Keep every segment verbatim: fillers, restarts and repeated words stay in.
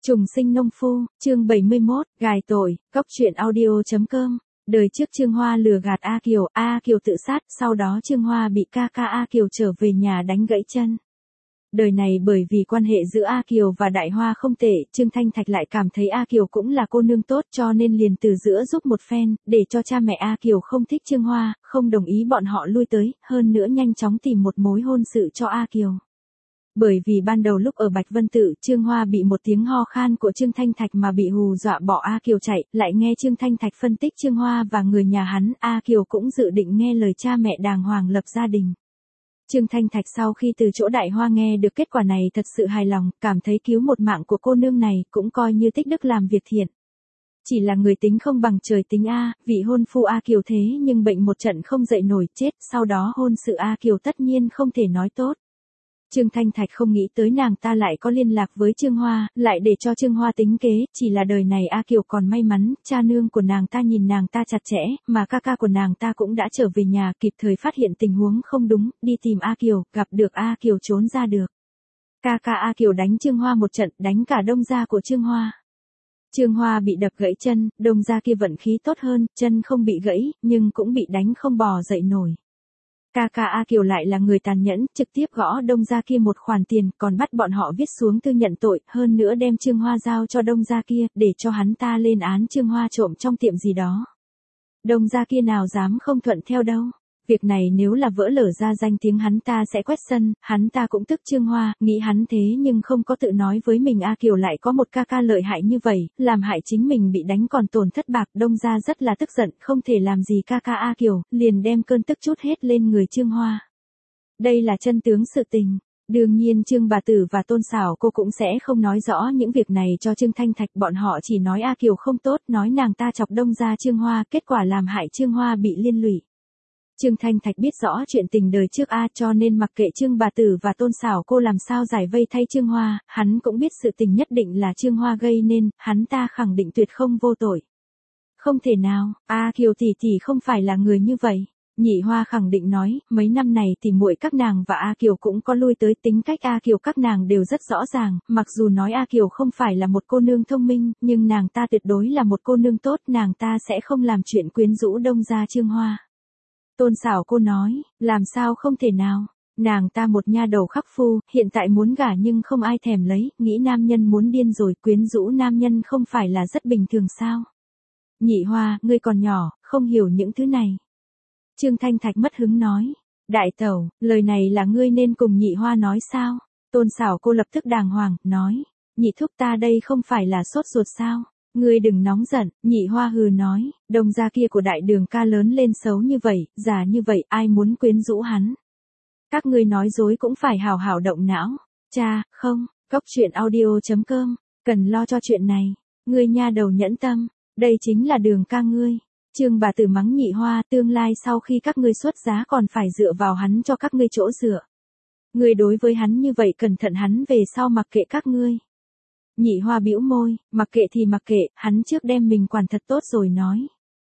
Trùng sinh nông phu, chương bảy mươi mốt, gài tội, góc truyện audio.com. Đời trước Trương Hoa lừa gạt A Kiều, A Kiều tự sát, sau đó Trương Hoa bị ca ca A Kiều trở về nhà đánh gãy chân. Đời này bởi vì quan hệ giữa A Kiều và Đại Hoa không tệ, Trương Thanh Thạch lại cảm thấy A Kiều cũng là cô nương tốt cho nên liền từ giữa giúp một phen, để cho cha mẹ A Kiều không thích Trương Hoa, không đồng ý bọn họ lui tới, hơn nữa nhanh chóng tìm một mối hôn sự cho A Kiều. Bởi vì ban đầu lúc ở Bạch Vân Tự, Trương Hoa bị một tiếng ho khan của Trương Thanh Thạch mà bị hù dọa bỏ A Kiều chạy, lại nghe Trương Thanh Thạch phân tích Trương Hoa và người nhà hắn, A Kiều cũng dự định nghe lời cha mẹ đàng hoàng lập gia đình. Trương Thanh Thạch sau khi từ chỗ Đại Hoa nghe được kết quả này thật sự hài lòng, cảm thấy cứu một mạng của cô nương này cũng coi như tích đức làm việc thiện. Chỉ là người tính không bằng trời tính A, vị hôn phu A Kiều thế nhưng bệnh một trận không dậy nổi chết, sau đó hôn sự A Kiều tất nhiên không thể nói tốt. Trương Thanh Thạch không nghĩ tới nàng ta lại có liên lạc với Trương Hoa, lại để cho Trương Hoa tính kế, chỉ là đời này A Kiều còn may mắn, cha nương của nàng ta nhìn nàng ta chặt chẽ, mà ca ca của nàng ta cũng đã trở về nhà kịp thời phát hiện tình huống không đúng, đi tìm A Kiều, gặp được A Kiều trốn ra được. Ca ca A Kiều đánh Trương Hoa một trận, đánh cả đông gia của Trương Hoa. Trương Hoa bị đập gãy chân, đông gia kia vận khí tốt hơn, chân không bị gãy, nhưng cũng bị đánh không bò dậy nổi. Ca ca A Kiều lại là người tàn nhẫn, trực tiếp gõ đông gia kia một khoản tiền, còn bắt bọn họ viết xuống thư nhận tội, hơn nữa đem Trương Hoa giao cho đông gia kia, để cho hắn ta lên án Trương Hoa trộm trong tiệm gì đó. Đông gia kia nào dám không thuận theo đâu. Việc này nếu là vỡ lở ra danh tiếng hắn ta sẽ quét sân, hắn ta cũng tức Trương Hoa, nghĩ hắn thế nhưng không có tự nói với mình A Kiều lại có một ca ca lợi hại như vậy, làm hại chính mình bị đánh còn tổn thất bạc, đông gia rất là tức giận, không thể làm gì ca ca A Kiều, liền đem cơn tức chút hết lên người Trương Hoa. Đây là chân tướng sự tình. Đương nhiên Trương bà tử và Tôn Sảo cô cũng sẽ không nói rõ những việc này cho Trương Thanh Thạch, bọn họ chỉ nói A Kiều không tốt, nói nàng ta chọc đông gia Trương Hoa, kết quả làm hại Trương Hoa bị liên lụy. Trương Thanh Thạch biết rõ chuyện tình đời trước A cho nên mặc kệ Trương bà tử và Tôn Sảo cô làm sao giải vây thay Trương Hoa, hắn cũng biết sự tình nhất định là Trương Hoa gây nên, hắn ta khẳng định tuyệt không vô tội. Không thể nào, A Kiều tỷ tỷ không phải là người như vậy. Nhị Hoa khẳng định nói, mấy năm này thì muội các nàng và A Kiều cũng có lui tới, tính cách A Kiều các nàng đều rất rõ ràng, mặc dù nói A Kiều không phải là một cô nương thông minh, nhưng nàng ta tuyệt đối là một cô nương tốt, nàng ta sẽ không làm chuyện quyến rũ đông gia Trương Hoa. Tôn Sảo cô nói, làm sao không thể nào, nàng ta một nha đầu khắc phu, hiện tại muốn gả nhưng không ai thèm lấy, nghĩ nam nhân muốn điên rồi, quyến rũ nam nhân không phải là rất bình thường sao. Nhị Hoa, ngươi còn nhỏ, không hiểu những thứ này. Trương Thanh Thạch mất hứng nói, đại tẩu, lời này là ngươi nên cùng Nhị Hoa nói sao. Tôn Sảo cô lập tức đàng hoàng, nói, nhị thúc ta đây không phải là sốt ruột sao. Ngươi đừng nóng giận, Nhị Hoa hừ nói, đông gia kia của đại đường ca lớn lên xấu như vậy, già như vậy, ai muốn quyến rũ hắn. Các ngươi nói dối cũng phải hào hào động não. Cha, không, góc truyện audio.com, cần lo cho chuyện này. Ngươi nha đầu nhẫn tâm, đây chính là đường ca ngươi. Trương bà tử mắng Nhị Hoa, tương lai sau khi các ngươi xuất giá còn phải dựa vào hắn cho các ngươi chỗ dựa. Ngươi đối với hắn như vậy cẩn thận hắn về sau mặc kệ các ngươi. Nhị Hoa bĩu môi, mặc kệ thì mặc kệ, hắn trước đem mình quản thật tốt rồi nói.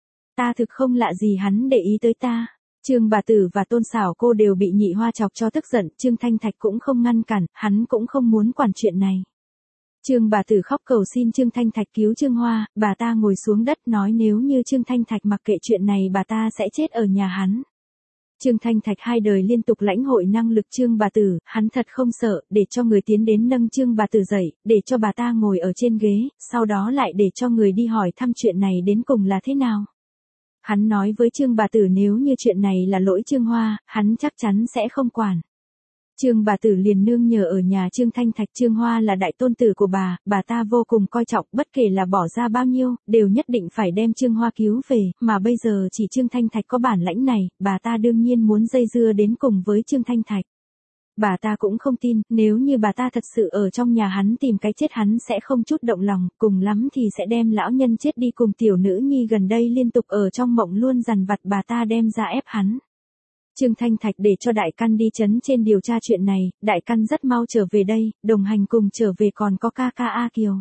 Ta thực không lạ gì hắn để ý tới ta. Trương bà tử và Tôn Sảo cô đều bị Nhị Hoa chọc cho tức giận, Trương Thanh Thạch cũng không ngăn cản, hắn cũng không muốn quản chuyện này. Trương bà tử khóc cầu xin Trương Thanh Thạch cứu Trương Hoa, bà ta ngồi xuống đất nói nếu như Trương Thanh Thạch mặc kệ chuyện này bà ta sẽ chết ở nhà hắn. Trương Thanh Thạch hai đời liên tục lãnh hội năng lực Trương bà tử, hắn thật không sợ, để cho người tiến đến nâng Trương bà tử dậy, để cho bà ta ngồi ở trên ghế, sau đó lại để cho người đi hỏi thăm chuyện này đến cùng là thế nào. Hắn nói với Trương bà tử nếu như chuyện này là lỗi Trương Hoa, hắn chắc chắn sẽ không quản. Trương bà tử liền nương nhờ ở nhà Trương Thanh Thạch. Trương Hoa là đại tôn tử của bà, bà ta vô cùng coi trọng, bất kể là bỏ ra bao nhiêu, đều nhất định phải đem Trương Hoa cứu về, mà bây giờ chỉ Trương Thanh Thạch có bản lãnh này, bà ta đương nhiên muốn dây dưa đến cùng với Trương Thanh Thạch. Bà ta cũng không tin, nếu như bà ta thật sự ở trong nhà hắn tìm cái chết hắn sẽ không chút động lòng, cùng lắm thì sẽ đem lão nhân chết đi cùng tiểu nữ nhi gần đây liên tục ở trong mộng luôn dằn vặt bà ta đem ra ép hắn. Trương Thanh Thạch để cho Đại Căn đi trấn trên điều tra chuyện này, Đại Căn rất mau trở về đây, đồng hành cùng trở về còn có ca ca A Kiều.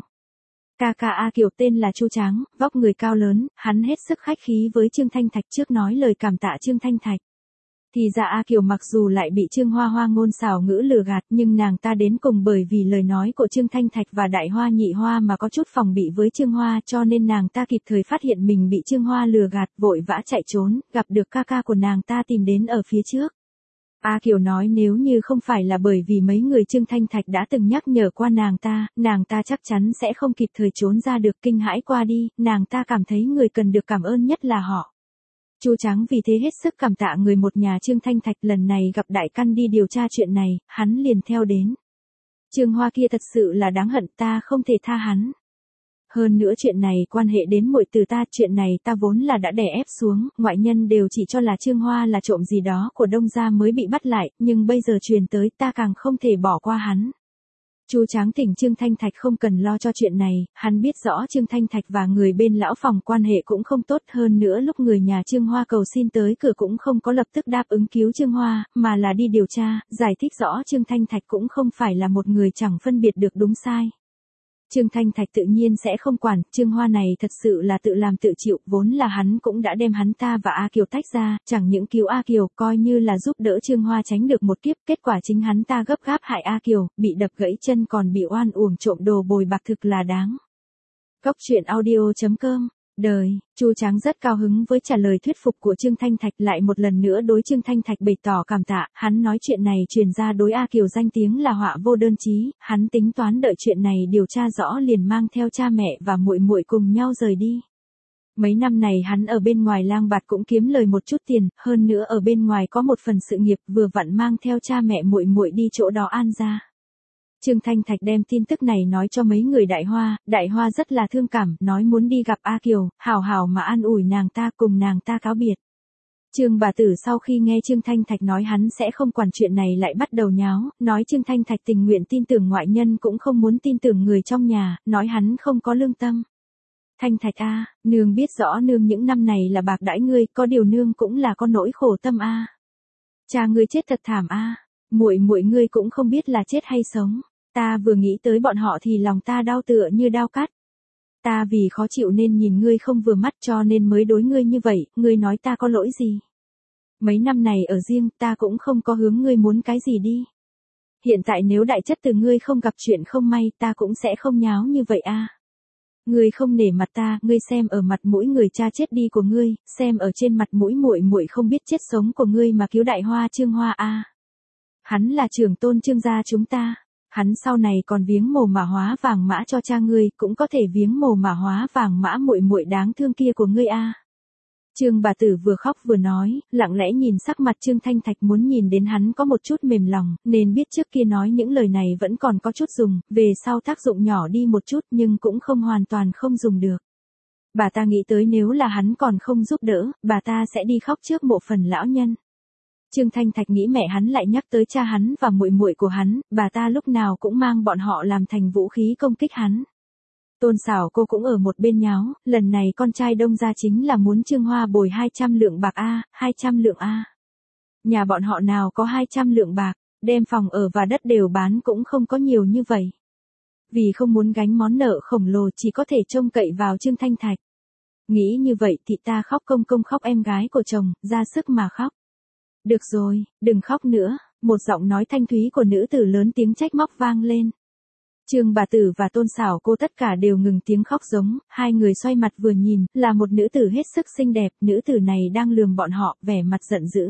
Ca ca A Kiều tên là Chu Tráng, vóc người cao lớn, hắn hết sức khách khí với Trương Thanh Thạch trước nói lời cảm tạ Trương Thanh Thạch. Thì ra A Kiều mặc dù lại bị Trương Hoa Hoa ngôn xảo ngữ lừa gạt, nhưng nàng ta đến cùng bởi vì lời nói của Trương Thanh Thạch và Đại Hoa Nhị Hoa mà có chút phòng bị với Trương Hoa, cho nên nàng ta kịp thời phát hiện mình bị Trương Hoa lừa gạt, vội vã chạy trốn, gặp được ca ca của nàng ta tìm đến ở phía trước. A Kiều nói nếu như không phải là bởi vì mấy người Trương Thanh Thạch đã từng nhắc nhở qua nàng ta, nàng ta chắc chắn sẽ không kịp thời trốn ra được. Kinh hãi qua đi, nàng ta cảm thấy người cần được cảm ơn nhất là họ. Chu Tráng vì thế hết sức cảm tạ người một nhà Trương Thanh Thạch, lần này gặp Đại Căn đi điều tra chuyện này, hắn liền theo đến. Trương Hoa kia thật sự là đáng hận, ta không thể tha hắn. Hơn nữa chuyện này quan hệ đến muội từ ta, chuyện này ta vốn là đã đè ép xuống, ngoại nhân đều chỉ cho là Trương Hoa là trộm gì đó của Đông gia mới bị bắt lại, nhưng bây giờ truyền tới ta càng không thể bỏ qua hắn. Chu Tráng thỉnh Trương Thanh Thạch không cần lo cho chuyện này, hắn biết rõ Trương Thanh Thạch và người bên lão phòng quan hệ cũng không tốt, hơn nữa lúc người nhà Trương Hoa cầu xin tới cửa cũng không có lập tức đáp ứng cứu Trương Hoa, mà là đi điều tra, giải thích rõ Trương Thanh Thạch cũng không phải là một người chẳng phân biệt được đúng sai. Trương Thanh Thạch tự nhiên sẽ không quản, Trương Hoa này thật sự là tự làm tự chịu, vốn là hắn cũng đã đem hắn ta và A Kiều tách ra, chẳng những cứu A Kiều, coi như là giúp đỡ Trương Hoa tránh được một kiếp, kết quả chính hắn ta gấp gáp hại A Kiều, bị đập gãy chân còn bị oan uổng trộm đồ bồi bạc, thực là đáng. Cốc truyện audio chấm com Đời, Chu Tráng rất cao hứng với trả lời thuyết phục của Trương Thanh Thạch, lại một lần nữa đối Trương Thanh Thạch bày tỏ cảm tạ, hắn nói chuyện này truyền ra đối A Kiều danh tiếng là họa vô đơn chí, hắn tính toán đợi chuyện này điều tra rõ liền mang theo cha mẹ và muội muội cùng nhau rời đi. Mấy năm này hắn ở bên ngoài lang bạt cũng kiếm lời một chút tiền, hơn nữa ở bên ngoài có một phần sự nghiệp, vừa vặn mang theo cha mẹ muội muội đi chỗ đó an ra. Trương Thanh Thạch đem tin tức này nói cho mấy người Đại Hoa, Đại Hoa rất là thương cảm, nói muốn đi gặp A Kiều, hào hào mà an ủi nàng ta, cùng nàng ta cáo biệt. Trương bà tử sau khi nghe Trương Thanh Thạch nói hắn sẽ không quản chuyện này lại bắt đầu nháo, nói Trương Thanh Thạch tình nguyện tin tưởng ngoại nhân cũng không muốn tin tưởng người trong nhà, nói hắn không có lương tâm. Thanh Thạch a, nương biết rõ nương những năm này là bạc đãi ngươi, có điều nương cũng là có nỗi khổ tâm a. Cha ngươi chết thật thảm a, muội muội ngươi cũng không biết là chết hay sống. Ta vừa nghĩ tới bọn họ thì lòng ta đau tựa như đao cắt. Ta vì khó chịu nên nhìn ngươi không vừa mắt cho nên mới đối ngươi như vậy, ngươi nói ta có lỗi gì? Mấy năm này ở riêng ta cũng không có hướng ngươi muốn cái gì đi. Hiện tại nếu đại chất từ ngươi không gặp chuyện không may ta cũng sẽ không nháo như vậy a. Ngươi không nể mặt ta, ngươi xem ở mặt mũi người cha chết đi của ngươi, xem ở trên mặt mũi muội muội không biết chết sống của ngươi mà cứu Đại Hoa Trương Hoa a. Hắn là trưởng tôn Trương gia chúng ta. Hắn sau này còn viếng mồ mả hóa vàng mã cho cha ngươi, cũng có thể viếng mồ mả hóa vàng mã muội muội đáng thương kia của ngươi a. Trương bà tử vừa khóc vừa nói, lặng lẽ nhìn sắc mặt Trương Thanh Thạch, muốn nhìn đến hắn có một chút mềm lòng, nên biết trước kia nói những lời này vẫn còn có chút dùng, về sau tác dụng nhỏ đi một chút nhưng cũng không hoàn toàn không dùng được. Bà ta nghĩ tới nếu là hắn còn không giúp đỡ, bà ta sẽ đi khóc trước mộ phần lão nhân. Trương Thanh Thạch nghĩ mẹ hắn lại nhắc tới cha hắn và muội muội của hắn, bà ta lúc nào cũng mang bọn họ làm thành vũ khí công kích hắn. Tôn Sảo cô cũng ở một bên nháo, lần này con trai Đông gia chính là muốn Trương Hoa bồi hai trăm lượng bạc a, hai trăm lượng a. Nhà bọn họ nào có hai trăm lượng bạc, đem phòng ở và đất đều bán cũng không có nhiều như vậy. Vì không muốn gánh món nợ khổng lồ chỉ có thể trông cậy vào Trương Thanh Thạch. Nghĩ như vậy thì ta khóc công công khóc em gái của chồng, ra sức mà khóc. Được rồi, đừng khóc nữa, một giọng nói thanh thúy của nữ tử lớn tiếng trách móc vang lên. Trương bà tử và Tôn Sảo cô tất cả đều ngừng tiếng khóc giống, hai người xoay mặt vừa nhìn, là một nữ tử hết sức xinh đẹp, nữ tử này đang lườm bọn họ, vẻ mặt giận dữ.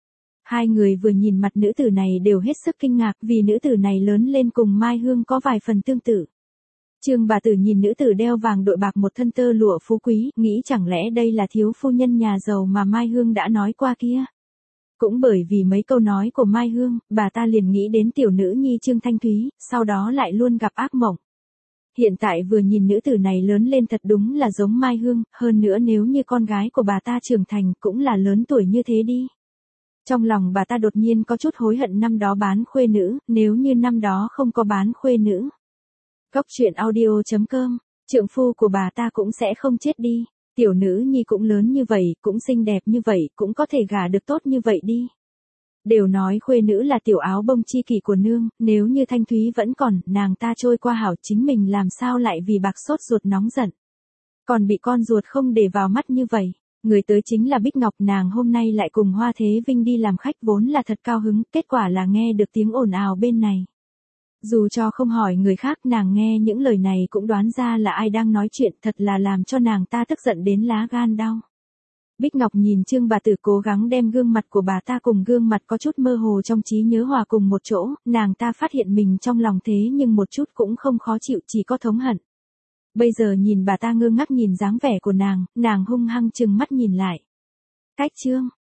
Hai người vừa nhìn mặt nữ tử này đều hết sức kinh ngạc vì nữ tử này lớn lên cùng Mai Hương có vài phần tương tự. Trương bà tử nhìn nữ tử đeo vàng đội bạc một thân tơ lụa phú quý, nghĩ chẳng lẽ đây là thiếu phu nhân nhà giàu mà Mai Hương đã nói qua kia. Cũng bởi vì mấy câu nói của Mai Hương, bà ta liền nghĩ đến tiểu nữ nhi Trương Thanh Thúy, sau đó lại luôn gặp ác mộng. Hiện tại vừa nhìn nữ tử này lớn lên thật đúng là giống Mai Hương, hơn nữa nếu như con gái của bà ta trưởng thành cũng là lớn tuổi như thế đi. Trong lòng bà ta đột nhiên có chút hối hận năm đó bán khuê nữ, nếu như năm đó không có bán khuê nữ. Cốc truyện audio chấm com, trượng phu của bà ta cũng sẽ không chết đi. Tiểu nữ nhi cũng lớn như vậy, cũng xinh đẹp như vậy, cũng có thể gả được tốt như vậy đi. Đều nói khuê nữ là tiểu áo bông chi kỷ của nương, nếu như Thanh Thúy vẫn còn, nàng ta trôi qua hảo chính mình làm sao lại vì bạc sốt ruột nóng giận. Còn bị con ruột không để vào mắt như vậy. Người tới chính là Bích Ngọc, nàng hôm nay lại cùng Hoa Thế Vinh đi làm khách vốn là thật cao hứng, kết quả là nghe được tiếng ồn ào bên này. Dù cho không hỏi người khác, nàng nghe những lời này cũng đoán ra là ai đang nói chuyện, thật là làm cho nàng ta tức giận đến lá gan đau. Bích Ngọc nhìn Trương bà tử cố gắng đem gương mặt của bà ta cùng gương mặt có chút mơ hồ trong trí nhớ hòa cùng một chỗ, nàng ta phát hiện mình trong lòng thế nhưng một chút cũng không khó chịu, chỉ có thống hận. Bây giờ nhìn bà ta ngơ ngác nhìn dáng vẻ của nàng, nàng hung hăng trừng mắt nhìn lại. Cách Trương,